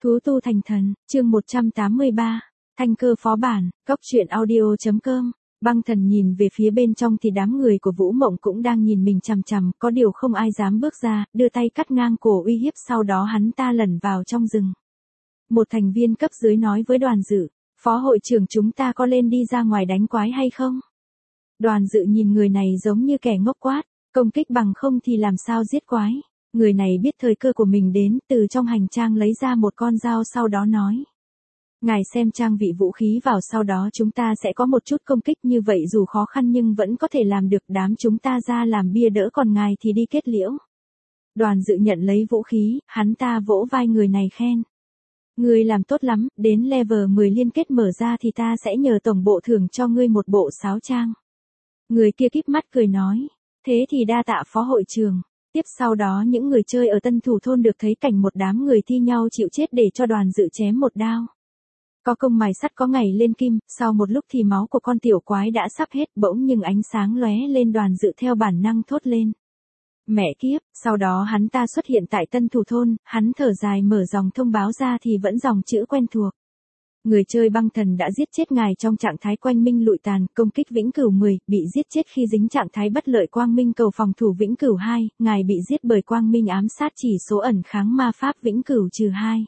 Thú tu thành thần, chương 183, Thanh cơ phó bản, góc truyện audio.com. Băng thần nhìn về phía bên trong thì đám người của Vũ Mộng cũng đang nhìn mình chằm chằm, có điều không ai dám bước ra, đưa tay cắt ngang cổ uy hiếp, sau đó hắn ta lẩn vào trong rừng. Một thành viên cấp dưới nói với Đoàn Dự, phó hội trưởng chúng ta có lên đi ra ngoài đánh quái hay không? Đoàn Dự nhìn người này giống như kẻ ngốc quát, công kích bằng không thì làm sao giết quái. Người này biết thời cơ của mình đến, từ trong hành trang lấy ra một con dao, sau đó nói. Ngài xem trang bị vũ khí vào, sau đó chúng ta sẽ có một chút công kích, như vậy dù khó khăn nhưng vẫn có thể làm được, đám chúng ta ra làm bia đỡ, còn ngài thì đi kết liễu. Đoàn Dự nhận lấy vũ khí, hắn ta vỗ vai người này khen. Ngươi làm tốt lắm, đến level 10 liên kết mở ra thì ta sẽ nhờ tổng bộ thưởng cho ngươi một bộ sáo trang. Người kia kíp mắt cười nói, thế thì đa tạ phó hội trưởng. Tiếp sau đó những người chơi ở Tân Thủ Thôn được thấy cảnh một đám người thi nhau chịu chết để cho Đoàn Dự chém một đao. Có công mài sắt có ngày lên kim, sau một lúc thì máu của con tiểu quái đã sắp hết, bỗng nhưng ánh sáng lóe lên, Đoàn Dự theo bản năng thốt lên. Mẹ kiếp, sau đó hắn ta xuất hiện tại Tân Thủ Thôn, hắn thở dài mở dòng thông báo ra thì vẫn dòng chữ quen thuộc. Người chơi băng thần đã giết chết ngài trong trạng thái quanh minh lụi tàn, công kích vĩnh cửu 10, bị giết chết khi dính trạng thái bất lợi quang minh cầu phòng thủ vĩnh cửu 2, ngài bị giết bởi quang minh ám sát chỉ số ẩn kháng ma pháp vĩnh cửu -2.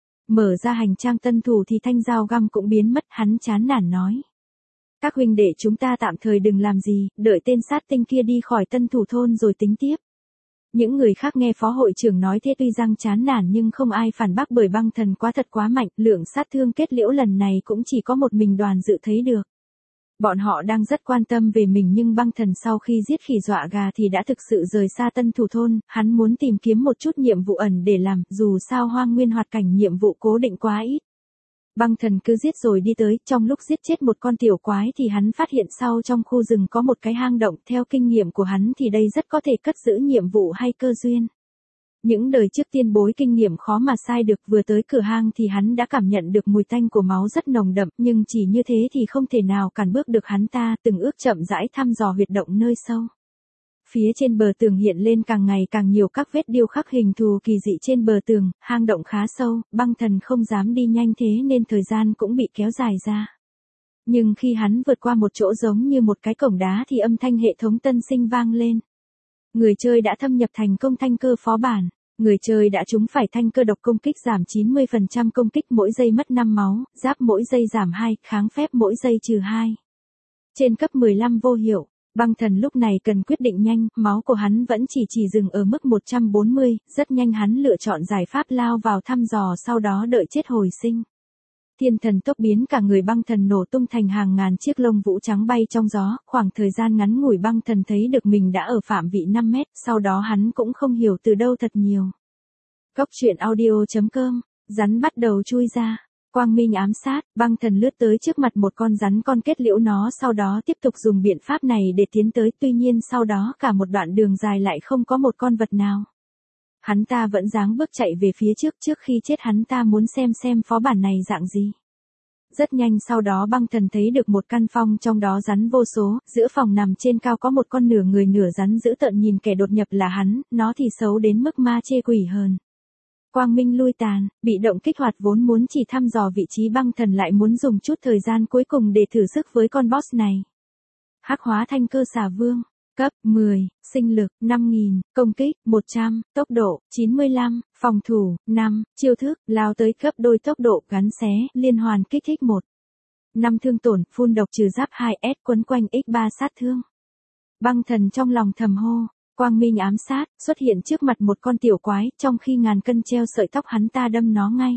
Mở ra hành trang tân thủ thì thanh dao găm cũng biến mất, hắn chán nản nói. Các huynh đệ chúng ta tạm thời đừng làm gì, đợi tên sát tinh kia đi khỏi Tân Thủ Thôn rồi tính tiếp. Những người khác nghe phó hội trưởng nói thế tuy rằng chán nản nhưng không ai phản bác, bởi băng thần quá mạnh, lượng sát thương kết liễu lần này cũng chỉ có một mình Đoàn Dự thấy được. Bọn họ đang rất quan tâm về mình, nhưng băng thần sau khi giết khỉ dọa gà thì đã thực sự rời xa Tân Thủ Thôn, hắn muốn tìm kiếm một chút nhiệm vụ ẩn để làm, dù sao hoang nguyên hoạt cảnh nhiệm vụ cố định quá ít. Băng thần cứ giết rồi đi tới, trong lúc giết chết một con tiểu quái thì hắn phát hiện sau trong khu rừng có một cái hang động, theo kinh nghiệm của hắn thì đây rất có thể cất giữ nhiệm vụ hay cơ duyên. Những đời trước tiên bối kinh nghiệm khó mà sai được, vừa tới cửa hang thì hắn đã cảm nhận được mùi tanh của máu rất nồng đậm, nhưng chỉ như thế thì không thể nào cản bước được hắn ta, từng ước chậm rãi thăm dò huyệt động nơi sâu. Phía trên bờ tường hiện lên càng ngày càng nhiều các vết điêu khắc hình thù kỳ dị trên bờ tường, hang động khá sâu, băng thần không dám đi nhanh thế nên thời gian cũng bị kéo dài ra. Nhưng khi hắn vượt qua một chỗ giống như một cái cổng đá thì âm thanh hệ thống tân sinh vang lên. Người chơi đã thâm nhập thành công thanh cơ phó bản. Người chơi đã trúng phải thanh cơ độc, công kích giảm 90%, công kích mỗi giây mất 5 máu, giáp mỗi giây giảm 2, kháng phép mỗi giây -2. Trên cấp 15 vô hiệu. Băng thần lúc này cần quyết định nhanh, máu của hắn vẫn chỉ dừng ở mức 140, rất nhanh hắn lựa chọn giải pháp lao vào thăm dò, sau đó đợi chết hồi sinh. Thiên thần tốc biến, cả người băng thần nổ tung thành hàng ngàn chiếc lông vũ trắng bay trong gió, khoảng thời gian ngắn ngủi băng thần thấy được mình đã ở phạm vị 5 mét, sau đó hắn cũng không hiểu từ đâu thật nhiều. Góc truyện audio.com, rắn bắt đầu chui ra. Quang minh ám sát, băng thần lướt tới trước mặt một con rắn con, kết liễu nó, sau đó tiếp tục dùng biện pháp này để tiến tới, tuy nhiên sau đó cả một đoạn đường dài lại không có một con vật nào. Hắn ta vẫn dáng bước chạy về phía trước khi chết hắn ta muốn xem phó bản này dạng gì. Rất nhanh sau đó băng thần thấy được một căn phòng, trong đó rắn vô số, giữa phòng nằm trên cao có một con nửa người nửa rắn dữ tợn, nhìn kẻ đột nhập là hắn, nó thì xấu đến mức ma chê quỷ hờn. Quang minh lui tàn, bị động kích hoạt, vốn muốn chỉ thăm dò vị trí, băng thần lại muốn dùng chút thời gian cuối cùng để thử sức với con boss này. Hắc hóa thanh cơ xà vương, cấp 10, sinh lực 5000, công kích 100, tốc độ 95, phòng thủ 5, chiêu thức lao tới gấp đôi tốc độ, gắn xé, liên hoàn kích thích 1. 5 thương tổn, phun độc trừ giáp 2S, quấn quanh x3 sát thương. Băng thần trong lòng thầm hô. Quang minh ám sát, xuất hiện trước mặt một con tiểu quái, trong khi ngàn cân treo sợi tóc hắn ta đâm nó ngay.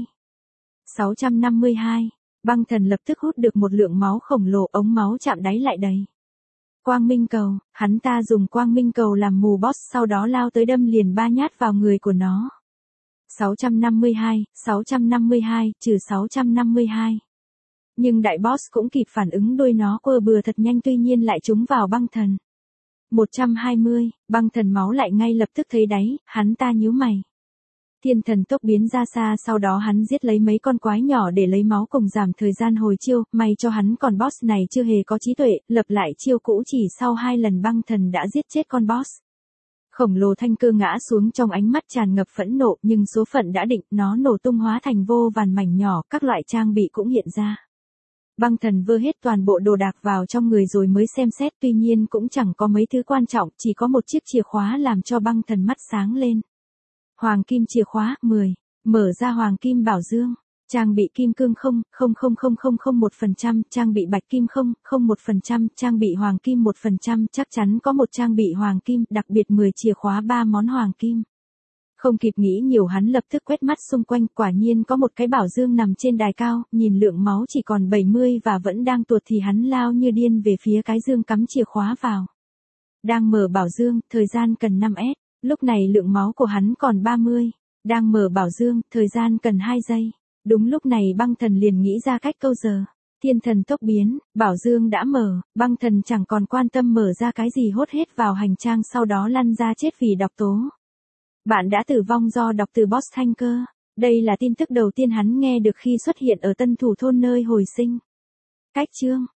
652, băng thần lập tức hút được một lượng máu khổng lồ, ống máu chạm đáy lại đầy. Quang minh cầu, hắn ta dùng quang minh cầu làm mù boss, sau đó lao tới đâm liền 3 nhát vào người của nó. 652, trừ 652. Nhưng đại boss cũng kịp phản ứng, đuôi nó quơ bừa thật nhanh, tuy nhiên lại trúng vào băng thần. 120, băng thần máu lại ngay lập tức thấy đáy, hắn ta nhíu mày. Thiên thần tốc biến ra xa, sau đó hắn giết lấy mấy con quái nhỏ để lấy máu cùng giảm thời gian hồi chiêu, may cho hắn còn boss này chưa hề có trí tuệ, lập lại chiêu cũ chỉ sau 2 lần băng thần đã giết chết con boss. Khổng lồ thanh cơ ngã xuống trong ánh mắt tràn ngập phẫn nộ, nhưng số phận đã định, nó nổ tung hóa thành vô vàn mảnh nhỏ, các loại trang bị cũng hiện ra. Băng Thần vơ hết toàn bộ đồ đạc vào trong người rồi mới xem xét, tuy nhiên cũng chẳng có mấy thứ quan trọng, chỉ có một chiếc chìa khóa làm cho Băng Thần mắt sáng lên. Hoàng kim chìa khóa, 10. Mở ra hoàng kim bảo dương. Trang bị kim cương 0,00001%, trang bị bạch kim 0,01%, trang bị hoàng kim 1%, chắc chắn có một trang bị hoàng kim, đặc biệt 10 chìa khóa 3 món hoàng kim. Không kịp nghĩ nhiều hắn lập tức quét mắt xung quanh, quả nhiên có một cái bảo dương nằm trên đài cao, nhìn lượng máu chỉ còn 70 và vẫn đang tuột thì hắn lao như điên về phía cái dương cắm chìa khóa vào. Đang mở bảo dương, thời gian cần 5S, lúc này lượng máu của hắn còn 30. Đang mở bảo dương, thời gian cần 2 giây. Đúng lúc này Băng Thần liền nghĩ ra cách câu giờ. Thiên thần tốc biến, bảo dương đã mở, Băng Thần chẳng còn quan tâm mở ra cái gì, hốt hết vào hành trang sau đó lăn ra chết vì độc tố. Bạn đã tử vong do độc từ boss thanh cơ. Đây là tin tức đầu tiên hắn nghe được khi xuất hiện ở Tân Thủ Thôn nơi hồi sinh. Cách chương